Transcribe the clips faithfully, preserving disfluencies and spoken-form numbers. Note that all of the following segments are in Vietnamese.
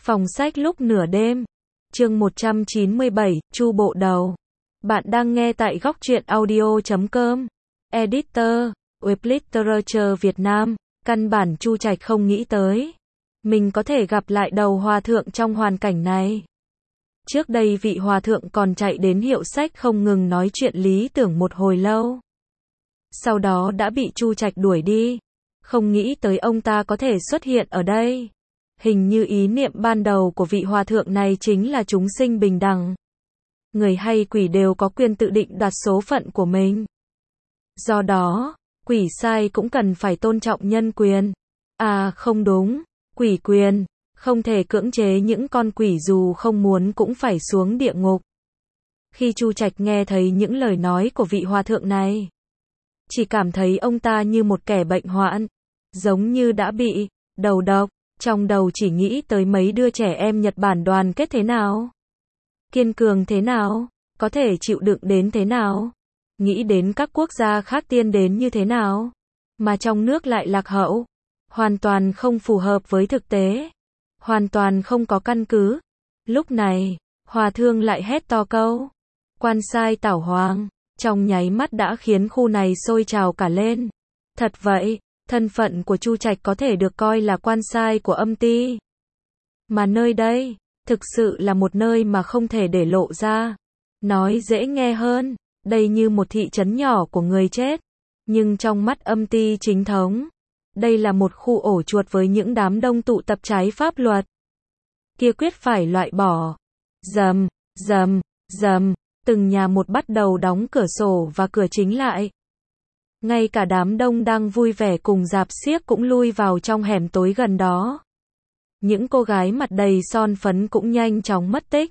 Phòng sách lúc nửa đêm. Chương một trăm chín mươi bảy, Chu bộ đầu. Bạn đang nghe tại góc truyện audio chấm com. Editor, Web Literature Việt Nam. Căn bản Chu Trạch không nghĩ tới mình có thể gặp lại đầu hòa thượng trong hoàn cảnh này. Trước đây vị hòa thượng còn chạy đến hiệu sách không ngừng nói chuyện lý tưởng một hồi lâu. Sau đó đã bị Chu Trạch đuổi đi. Không nghĩ tới ông ta có thể xuất hiện ở đây. Hình như ý niệm ban đầu của vị hòa thượng này chính là chúng sinh bình đẳng. Người hay quỷ đều có quyền tự định đoạt số phận của mình. Do đó, quỷ sai cũng cần phải tôn trọng nhân quyền. À không đúng, quỷ quyền. Không thể cưỡng chế những con quỷ dù không muốn cũng phải xuống địa ngục. Khi Chu Trạch nghe thấy những lời nói của vị hòa thượng này, chỉ cảm thấy ông ta như một kẻ bệnh hoạn, giống như đã bị đầu độc, trong đầu chỉ nghĩ tới mấy đứa trẻ em Nhật Bản đoàn kết thế nào, kiên cường thế nào, có thể chịu đựng đến thế nào, nghĩ đến các quốc gia khác tiên đến như thế nào, mà trong nước lại lạc hậu, hoàn toàn không phù hợp với thực tế, hoàn toàn không có căn cứ. Lúc này, hòa thượng lại hét to câu, quan sai tảo hoàng, trong nháy mắt đã khiến khu này sôi trào cả lên. Thật vậy, thân phận của Chu Trạch có thể được coi là quan sai của âm ty. Mà nơi đây, thực sự là một nơi mà không thể để lộ ra. Nói dễ nghe hơn, đây như một thị trấn nhỏ của người chết. Nhưng trong mắt âm ty chính thống, đây là một khu ổ chuột với những đám đông tụ tập trái pháp luật. Kia quyết phải loại bỏ. Rầm, rầm, rầm, từng nhà một bắt đầu đóng cửa sổ và cửa chính lại. Ngay cả đám đông đang vui vẻ cùng rạp xiếc cũng lui vào trong hẻm tối gần đó. Những cô gái mặt đầy son phấn cũng nhanh chóng mất tích.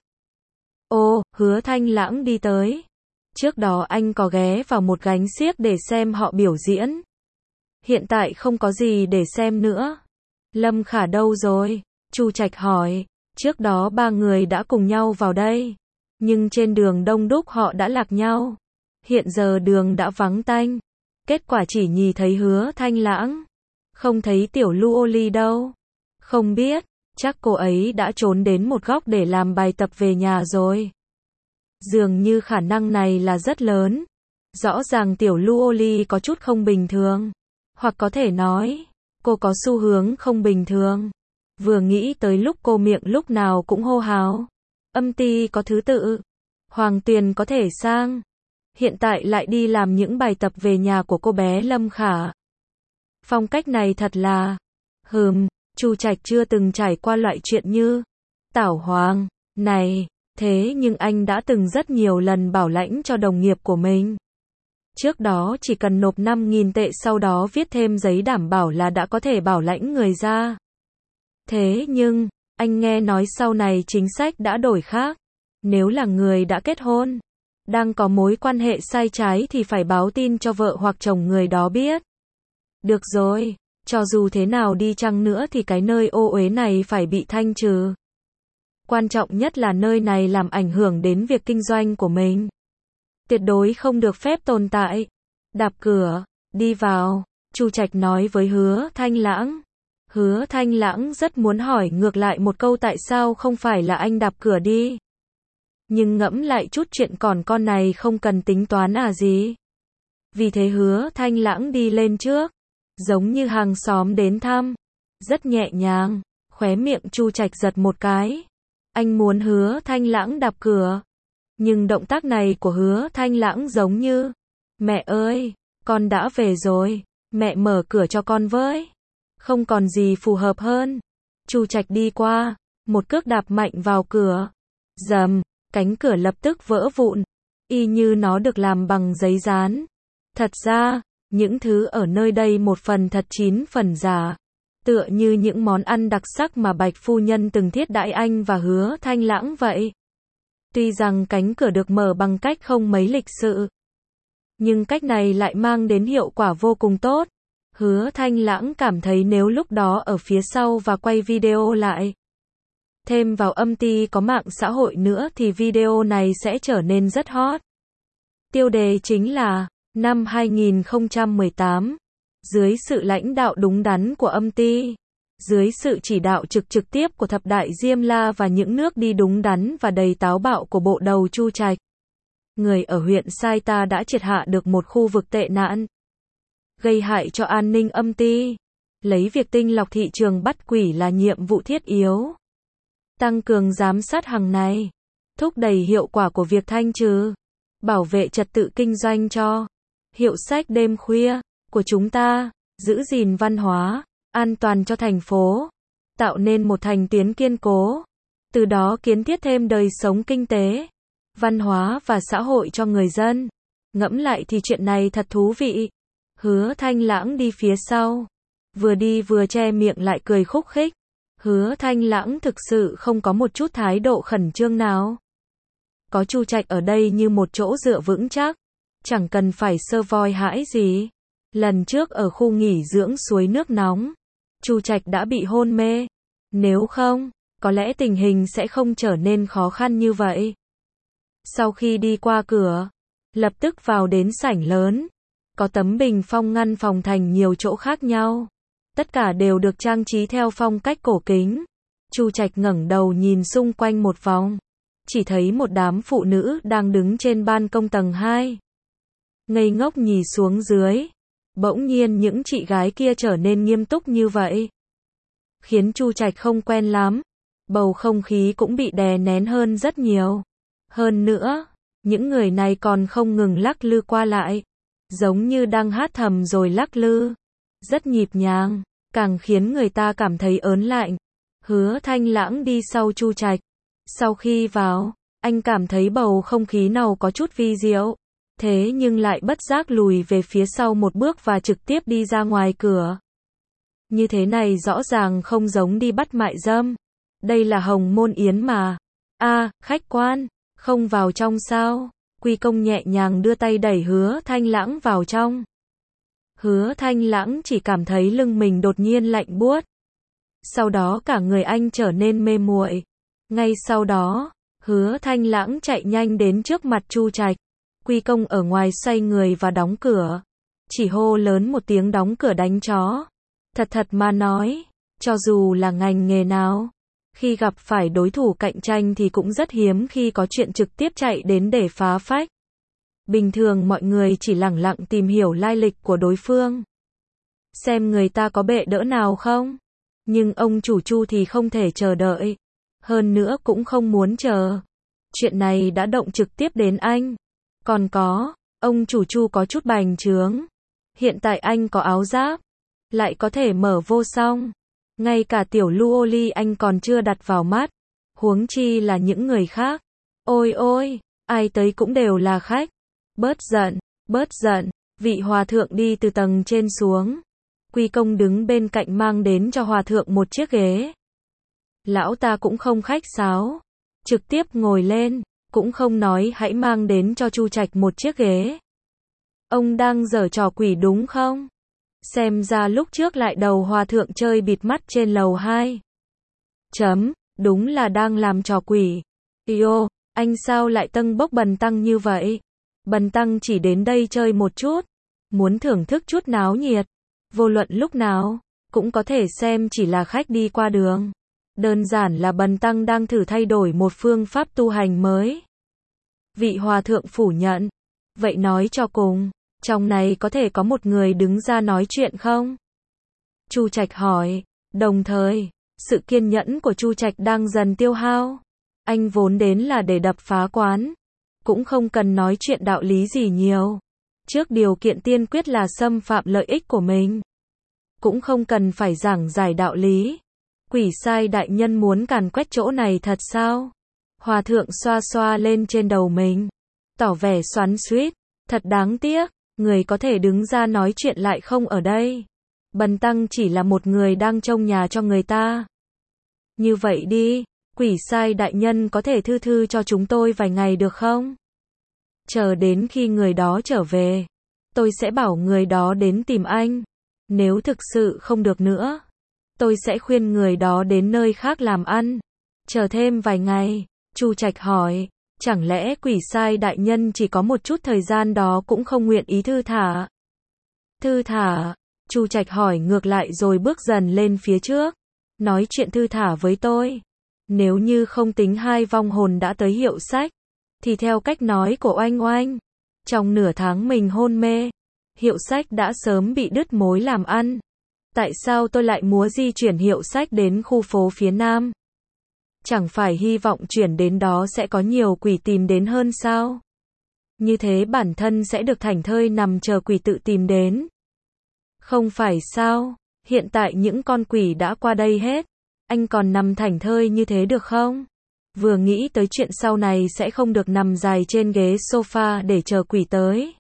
Ô, Hứa Thanh Lãng đi tới. Trước đó anh có ghé vào một gánh xiếc để xem họ biểu diễn. Hiện tại không có gì để xem nữa. Lâm Khả đâu rồi? Chu Trạch hỏi. Trước đó ba người đã cùng nhau vào đây. Nhưng trên đường đông đúc họ đã lạc nhau. Hiện giờ đường đã vắng tanh. Kết quả chỉ nhìn thấy Hứa Thanh Lãng. Không thấy tiểu Lu Ly đâu. Không biết, chắc cô ấy đã trốn đến một góc để làm bài tập về nhà rồi. Dường như khả năng này là rất lớn. Rõ ràng tiểu Lu Ly có chút không bình thường. Hoặc có thể nói, cô có xu hướng không bình thường. Vừa nghĩ tới lúc cô miệng lúc nào cũng hô hào. Âm ty có thứ tự. Hoàng Tuyền có thể sang. Hiện tại lại đi làm những bài tập về nhà của cô bé Lâm Khả. Phong cách này thật là... Hừm, Chu Trạch chưa từng trải qua loại chuyện như... Tảo Hoàng, này, thế nhưng anh đã từng rất nhiều lần bảo lãnh cho đồng nghiệp của mình. Trước đó chỉ cần nộp năm nghìn tệ sau đó viết thêm giấy đảm bảo là đã có thể bảo lãnh người ra. Thế nhưng, anh nghe nói sau này chính sách đã đổi khác. Nếu là người đã kết hôn, đang có mối quan hệ sai trái thì phải báo tin cho vợ hoặc chồng người đó biết. Được rồi, cho dù thế nào đi chăng nữa thì cái nơi ô uế này phải bị thanh trừ. Quan trọng nhất là nơi này làm ảnh hưởng đến việc kinh doanh của mình. Tuyệt đối không được phép tồn tại. Đạp cửa, đi vào, Chu Trạch nói với Hứa Thanh Lãng. Hứa Thanh Lãng rất muốn hỏi ngược lại một câu tại sao không phải là anh đạp cửa đi. Nhưng ngẫm lại chút chuyện còn con này không cần tính toán à gì. Vì thế Hứa Thanh Lãng đi lên trước, giống như hàng xóm đến thăm. Rất nhẹ nhàng, khóe miệng Chu Trạch giật một cái. Anh muốn Hứa Thanh Lãng đạp cửa. Nhưng động tác này của Hứa Thanh Lãng giống như, mẹ ơi, con đã về rồi, mẹ mở cửa cho con với. Không còn gì phù hợp hơn. Chu Trạch đi qua, một cước đạp mạnh vào cửa. Rầm, cánh cửa lập tức vỡ vụn, y như nó được làm bằng giấy dán. Thật ra, những thứ ở nơi đây một phần thật chín phần giả. Tựa như những món ăn đặc sắc mà Bạch phu nhân từng thiết đãi anh và Hứa Thanh Lãng vậy. Tuy rằng cánh cửa được mở bằng cách không mấy lịch sự, nhưng cách này lại mang đến hiệu quả vô cùng tốt. Hứa Thanh Lãng cảm thấy nếu lúc đó ở phía sau và quay video lại, thêm vào âm ty có mạng xã hội nữa thì video này sẽ trở nên rất hot. Tiêu đề chính là, năm hai nghìn không trăm mười tám, dưới sự lãnh đạo đúng đắn của âm ty, Dưới sự chỉ đạo trực trực tiếp của thập đại Diêm La và những nước đi đúng đắn và đầy táo bạo của bộ đầu Chu Trạch, người ở huyện Sai Ta đã triệt hạ được một khu vực tệ nạn, gây hại cho an ninh âm ty, lấy việc tinh lọc thị trường bắt quỷ là nhiệm vụ thiết yếu. Tăng cường giám sát hàng này, thúc đẩy hiệu quả của việc thanh trừ, bảo vệ trật tự kinh doanh cho hiệu sách đêm khuya của chúng ta, giữ gìn văn hóa, an toàn cho thành phố, tạo nên một thành tuyến kiên cố, từ đó kiến thiết thêm đời sống kinh tế, văn hóa và xã hội cho người dân. Ngẫm lại thì chuyện này thật thú vị. Hứa Thanh Lãng đi phía sau, vừa đi vừa che miệng lại cười khúc khích. Hứa Thanh Lãng thực sự không có một chút thái độ khẩn trương nào. Có Chu Trạch ở đây như một chỗ dựa vững chắc, chẳng cần phải sơ voi hãi gì. Lần trước ở khu nghỉ dưỡng suối nước nóng, Chu Trạch đã bị hôn mê. Nếu không, có lẽ tình hình sẽ không trở nên khó khăn như vậy. Sau khi đi qua cửa, lập tức vào đến sảnh lớn. Có tấm bình phong ngăn phòng thành nhiều chỗ khác nhau. Tất cả đều được trang trí theo phong cách cổ kính. Chu Trạch ngẩng đầu nhìn xung quanh một vòng. Chỉ thấy một đám phụ nữ đang đứng trên ban công tầng hai. Ngây ngốc nhìn xuống dưới. Bỗng nhiên những chị gái kia trở nên nghiêm túc như vậy, khiến Chu Trạch không quen lắm. Bầu không khí cũng bị đè nén hơn rất nhiều. Hơn nữa, những người này còn không ngừng lắc lư qua lại, giống như đang hát thầm rồi lắc lư. Rất nhịp nhàng, càng khiến người ta cảm thấy ớn lạnh. Hứa Thanh Lãng đi sau Chu Trạch. Sau khi vào, anh cảm thấy bầu không khí nào có chút vi diệu. Thế nhưng lại bất giác lùi về phía sau một bước và trực tiếp đi ra ngoài cửa. Như thế này rõ ràng không giống đi bắt mại dâm. Đây là Hồng Môn Yến mà. A, à, khách quan, không vào trong sao? Quy Công nhẹ nhàng đưa tay đẩy Hứa Thanh Lãng vào trong. Hứa Thanh Lãng chỉ cảm thấy lưng mình đột nhiên lạnh buốt. Sau đó cả người anh trở nên mê muội. Ngay sau đó, Hứa Thanh Lãng chạy nhanh đến trước mặt Chu Trạch. Quy Công ở ngoài xoay người và đóng cửa. Chỉ hô lớn một tiếng đóng cửa đánh chó. Thật thật mà nói, cho dù là ngành nghề nào, khi gặp phải đối thủ cạnh tranh thì cũng rất hiếm khi có chuyện trực tiếp chạy đến để phá phách. Bình thường mọi người chỉ lẳng lặng tìm hiểu lai lịch của đối phương, xem người ta có bệ đỡ nào không. Nhưng ông chủ Chu thì không thể chờ đợi, hơn nữa cũng không muốn chờ. Chuyện này đã động trực tiếp đến anh. Còn có, ông chủ Chu có chút bành trướng. Hiện tại anh có áo giáp, lại có thể mở vô song. Ngay cả tiểu Luo Ly anh còn chưa đặt vào mắt, huống chi là những người khác. Ôi ôi, ai tới cũng đều là khách. Bớt giận, bớt giận. Vị hòa thượng đi từ tầng trên xuống. Quy Công đứng bên cạnh mang đến cho hòa thượng một chiếc ghế. Lão ta cũng không khách sáo, trực tiếp ngồi lên, cũng không nói hãy mang đến cho Chu Trạch một chiếc ghế. Ông đang giở trò quỷ đúng không? Xem ra lúc trước lại đầu hòa thượng chơi bịt mắt trên lầu hai. Chấm, đúng là đang làm trò quỷ. Yo, anh sao lại tâng bốc Bần Tăng như vậy? Bần Tăng chỉ đến đây chơi một chút, muốn thưởng thức chút náo nhiệt. Vô luận lúc nào, cũng có thể xem chỉ là khách đi qua đường. Đơn giản là Bần Tăng đang thử thay đổi một phương pháp tu hành mới. Vị hòa thượng phủ nhận. Vậy nói cho cùng, trong này có thể có một người đứng ra nói chuyện không? Chu Trạch hỏi. Đồng thời, sự kiên nhẫn của Chu Trạch đang dần tiêu hao. Anh vốn đến là để đập phá quán, cũng không cần nói chuyện đạo lý gì nhiều. Trước điều kiện tiên quyết là xâm phạm lợi ích của mình, cũng không cần phải giảng giải đạo lý. Quỷ sai đại nhân muốn càn quét chỗ này thật sao? Hòa thượng xoa xoa lên trên đầu mình, tỏ vẻ xoắn xuýt. Thật đáng tiếc, người có thể đứng ra nói chuyện lại không ở đây. Bần Tăng chỉ là một người đang trông nhà cho người ta. Như vậy đi, quỷ sai đại nhân có thể thư thư cho chúng tôi vài ngày được không? Chờ đến khi người đó trở về, tôi sẽ bảo người đó đến tìm anh. Nếu thực sự không được nữa, tôi sẽ khuyên người đó đến nơi khác làm ăn. Chờ thêm vài ngày, Chu Trạch hỏi, chẳng lẽ quỷ sai đại nhân chỉ có một chút thời gian đó cũng không nguyện ý thư thả? Thư thả? Chu Trạch hỏi ngược lại rồi bước dần lên phía trước. nói chuyện thư thả với tôi. Nếu như không tính hai vong hồn đã tới hiệu sách, thì theo cách nói của Oanh Oanh, trong nửa tháng mình hôn mê, hiệu sách đã sớm bị đứt mối làm ăn. Tại sao tôi lại muốn di chuyển hiệu sách đến khu phố phía Nam? Chẳng phải hy vọng chuyển đến đó sẽ có nhiều quỷ tìm đến hơn sao? Như thế bản thân sẽ được thảnh thơi nằm chờ quỷ tự tìm đến. Không phải sao? Hiện tại những con quỷ đã qua đây hết. Anh còn nằm thảnh thơi như thế được không? Vừa nghĩ tới chuyện sau này sẽ không được nằm dài trên ghế sofa để chờ quỷ tới.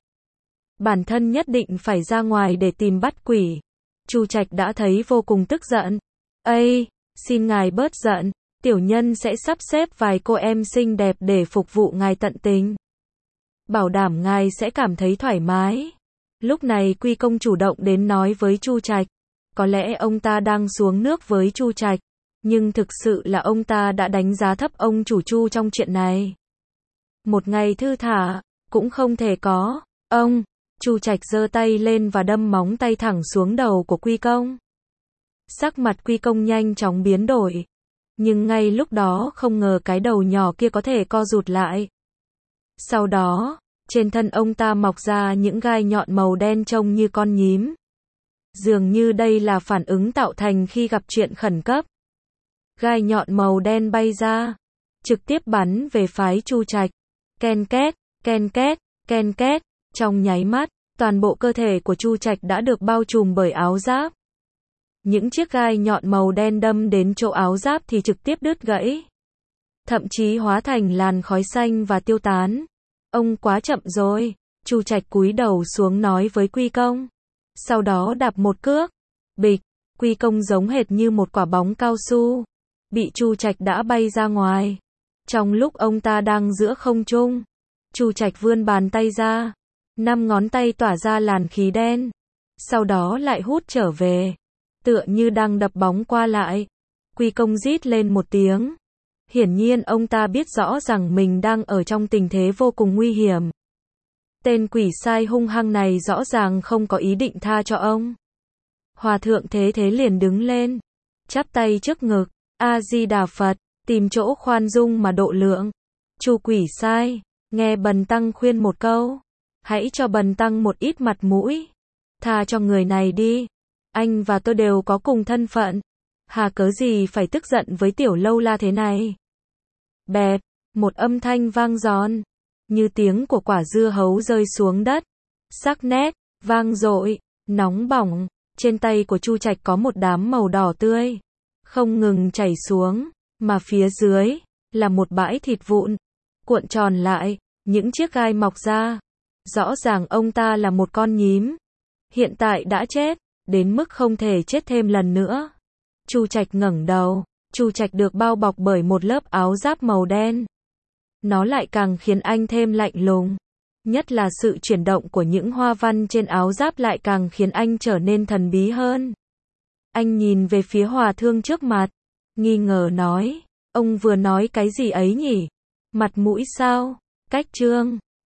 Bản thân nhất định phải ra ngoài để tìm bắt quỷ. Chu Trạch đã thấy vô cùng tức giận. Ây, xin ngài bớt giận, tiểu nhân sẽ sắp xếp vài cô em xinh đẹp để phục vụ ngài tận tình. Bảo đảm ngài sẽ cảm thấy thoải mái. Lúc này Quy Công chủ động đến nói với Chu Trạch. Có lẽ ông ta đang xuống nước với Chu Trạch, nhưng thực sự là ông ta đã đánh giá thấp ông chủ Chu trong chuyện này. Một ngày thư thả, cũng không thể có. Ông, Chu Trạch giơ tay lên và đâm móng tay thẳng xuống đầu của Quy Công. Sắc mặt Quy Công nhanh chóng biến đổi. Nhưng ngay lúc đó không ngờ cái đầu nhỏ kia có thể co rụt lại. Sau đó, trên thân ông ta mọc ra những gai nhọn màu đen trông như con nhím. Dường như đây là phản ứng tạo thành khi gặp chuyện khẩn cấp. Gai nhọn màu đen bay ra, trực tiếp bắn về phái Chu Trạch. Ken két, ken két, ken két, trong nháy mắt, toàn bộ cơ thể của Chu Trạch đã được bao trùm bởi áo giáp. Những chiếc gai nhọn màu đen đâm đến chỗ áo giáp thì trực tiếp đứt gãy. Thậm chí hóa thành làn khói xanh và tiêu tán. Ông quá chậm rồi, Chu Trạch cúi đầu xuống nói với Quy Công. Sau đó đạp một cước. Bịch, Quy Công giống hệt như một quả bóng cao su. Bị Chu Trạch đã bay ra ngoài. Trong lúc ông ta đang giữa không trung, Chu Trạch vươn bàn tay ra. Năm ngón tay tỏa ra làn khí đen. Sau đó lại hút trở về. Tựa như đang đập bóng qua lại. Quy Công rít lên một tiếng. Hiển nhiên ông ta biết rõ rằng mình đang ở trong tình thế vô cùng nguy hiểm. Tên quỷ sai hung hăng này rõ ràng không có ý định tha cho ông. Hòa thượng Thế Thế liền đứng lên, chắp tay trước ngực, A-di-đà Phật, tìm chỗ khoan dung mà độ lượng. Chu quỷ sai, nghe Bần Tăng khuyên một câu, hãy cho Bần Tăng một ít mặt mũi, tha cho người này đi. Anh và tôi đều có cùng thân phận, hà cớ gì phải tức giận với tiểu lâu la thế này. Bẹp, một âm thanh vang giòn, như tiếng của quả dưa hấu rơi xuống đất, sắc nét, vang dội, nóng bỏng. Trên tay của Chu Trạch có một đám màu đỏ tươi, không ngừng chảy xuống, mà phía dưới là một bãi thịt vụn, cuộn tròn lại, những chiếc gai mọc ra. Rõ ràng ông ta là một con nhím, hiện tại đã chết, đến mức không thể chết thêm lần nữa. Chu Trạch ngẩng đầu, Chu Trạch được bao bọc bởi một lớp áo giáp màu đen. Nó lại càng khiến anh thêm lạnh lùng. Nhất là sự chuyển động của những hoa văn trên áo giáp lại càng khiến anh trở nên thần bí hơn. Anh nhìn về phía hòa thượng trước mặt, nghi ngờ nói, ông vừa nói cái gì ấy nhỉ? Mặt mũi sao? Cách trương.